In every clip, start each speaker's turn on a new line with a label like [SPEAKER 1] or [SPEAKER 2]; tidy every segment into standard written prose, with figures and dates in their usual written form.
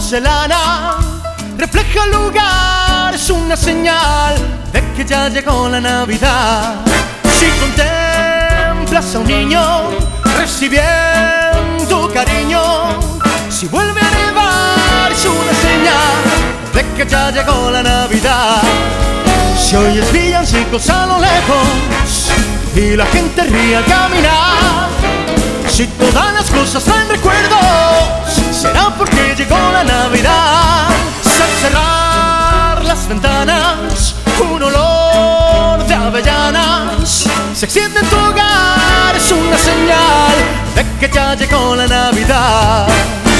[SPEAKER 1] porcelana refleja el lugar, es una señal de que ya llegó la Navidad. Si contemplas a un niño recibiendo cariño, si vuelve a nevar, es una señal de que ya llegó la Navidad. Si oyes villancicos a lo lejos y la gente ríe al caminar, si todas las cosas traen recuerdos, será porque llegó la Navidad. Si al cerrar las ventanas un olor de avellanas se extiende en tu hogar, es una señal de que ya llegó la Navidad.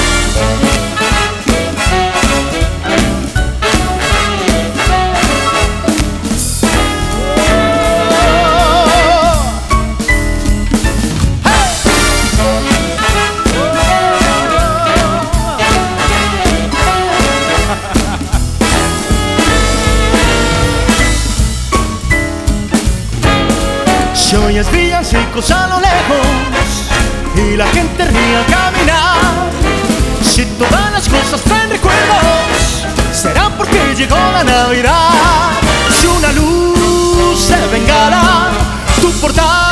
[SPEAKER 1] Si oyes villancicos a lo lejos y la gente ríe al caminar, si todas las cosas traen recuerdos, será porque llegó la Navidad. Si una luz de bengala tu portal